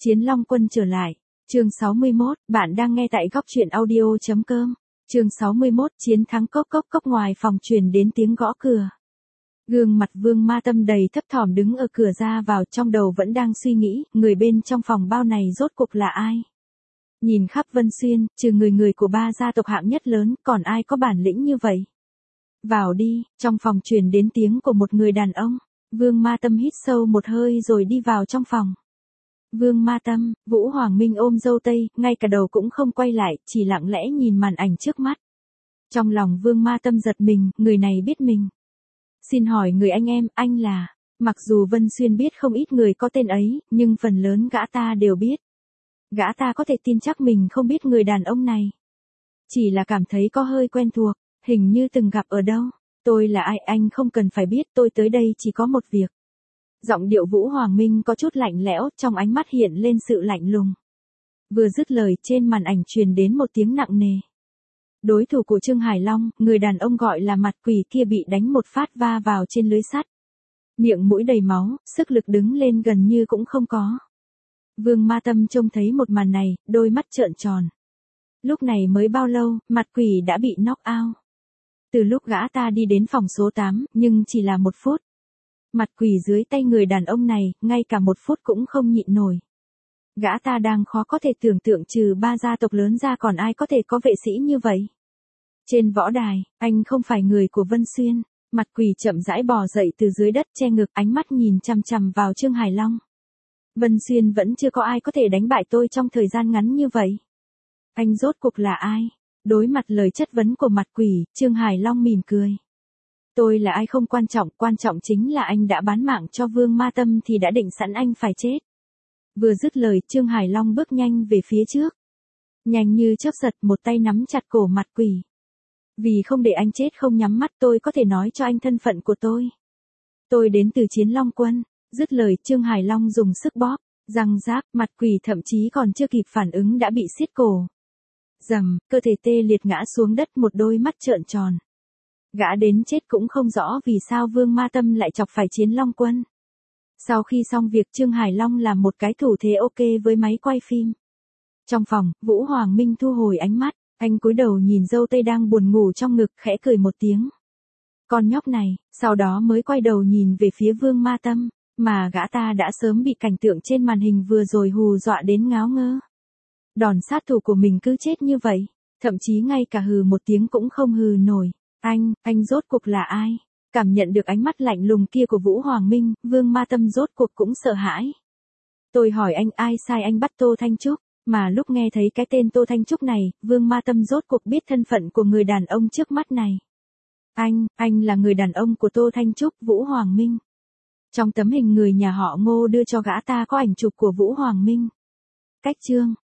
Chiến Long Quân trở lại. Chương 61, bạn đang nghe tại góc truyện audio.com. Chương 61, chiến thắng cốc cốc cốc. Ngoài phòng truyền đến tiếng gõ cửa. Gương mặt Vương Ma Tâm đầy thấp thỏm đứng ở cửa ra vào, trong đầu vẫn đang suy nghĩ, người bên trong phòng bao này rốt cuộc là ai? Nhìn khắp Vân Xuyên, trừ người của ba gia tộc hạng nhất lớn, còn ai có bản lĩnh như vậy? Vào đi, trong phòng truyền đến tiếng của một người đàn ông. Vương Ma Tâm hít sâu một hơi rồi đi vào trong phòng. Vương Ma Tâm, Vũ Hoàng Minh ôm dâu tây, ngay cả đầu cũng không quay lại, chỉ lặng lẽ nhìn màn ảnh trước mắt. Trong lòng Vương Ma Tâm giật mình, người này biết mình. Xin hỏi người anh là... Mặc dù Vân Xuyên biết không ít người có tên ấy, nhưng phần lớn gã ta đều biết. Gã ta có thể tin chắc mình không biết người đàn ông này. Chỉ là cảm thấy có hơi quen thuộc, hình như từng gặp ở đâu. Tôi là ai anh không cần phải biết, tôi tới đây chỉ có một việc. Giọng điệu Vũ Hoàng Minh có chút lạnh lẽo, trong ánh mắt hiện lên sự lạnh lùng. Vừa dứt lời, trên màn ảnh truyền đến một tiếng nặng nề. Đối thủ của Trương Hải Long, người đàn ông gọi là mặt quỷ kia bị đánh một phát va vào trên lưới sắt. Miệng mũi đầy máu, sức lực đứng lên gần như cũng không có. Vương Ma Tâm trông thấy một màn này, đôi mắt trợn tròn. Lúc này mới bao lâu, mặt quỷ đã bị knock out. Từ lúc gã ta đi đến phòng số 8, nhưng chỉ là 1 phút. Mặt quỷ dưới tay người đàn ông này, ngay cả 1 phút cũng không nhịn nổi. Gã ta đang khó có thể tưởng tượng trừ ba gia tộc lớn ra còn ai có thể có vệ sĩ như vậy. Trên võ đài, anh không phải người của Vân Xuyên. Mặt quỷ chậm rãi bò dậy từ dưới đất, che ngực, ánh mắt nhìn chằm chằm vào Trương Hải Long. Vân Xuyên vẫn chưa có ai có thể đánh bại tôi trong thời gian ngắn như vậy. Anh rốt cuộc là ai? Đối mặt lời chất vấn của mặt quỷ, Trương Hải Long mỉm cười. Tôi là ai không quan trọng chính là anh đã bán mạng cho Vương Ma Tâm thì đã định sẵn anh phải chết. Vừa dứt lời, Trương Hải Long bước nhanh về phía trước. Nhanh như chớp giật, một tay nắm chặt cổ mặt quỷ. Vì không để anh chết không nhắm mắt, tôi có thể nói cho anh thân phận của tôi. Tôi đến từ Chiến Long Quân. Dứt lời, Trương Hải Long dùng sức bóp, răng rác, mặt quỷ thậm chí còn chưa kịp phản ứng đã bị siết cổ. Rầm, cơ thể tê liệt ngã xuống đất, một đôi mắt trợn tròn. Gã đến chết cũng không rõ vì sao Vương Ma Tâm lại chọc phải Chiến Long Quân. Sau khi xong việc, Trương Hải Long làm một cái thủ thế ok với máy quay phim. Trong phòng, Vũ Hoàng Minh thu hồi ánh mắt, anh cúi đầu nhìn dâu tây đang buồn ngủ trong ngực, khẽ cười một tiếng. Con nhóc này, sau đó mới quay đầu nhìn về phía Vương Ma Tâm, mà gã ta đã sớm bị cảnh tượng trên màn hình vừa rồi hù dọa đến ngáo ngơ. Đòn sát thủ của mình cứ chết như vậy, thậm chí ngay cả hừ một tiếng cũng không hừ nổi. Anh rốt cuộc là ai? Cảm nhận được ánh mắt lạnh lùng kia của Vũ Hoàng Minh, Vương Ma Tâm rốt cuộc cũng sợ hãi. Tôi hỏi anh ai sai anh bắt Tô Thanh Trúc, mà lúc nghe thấy cái tên Tô Thanh Trúc này, Vương Ma Tâm rốt cuộc biết thân phận của người đàn ông trước mắt này. Anh là người đàn ông của Tô Thanh Trúc, Vũ Hoàng Minh. Trong tấm hình người nhà họ Ngô đưa cho gã ta có ảnh chụp của Vũ Hoàng Minh. Cách chương,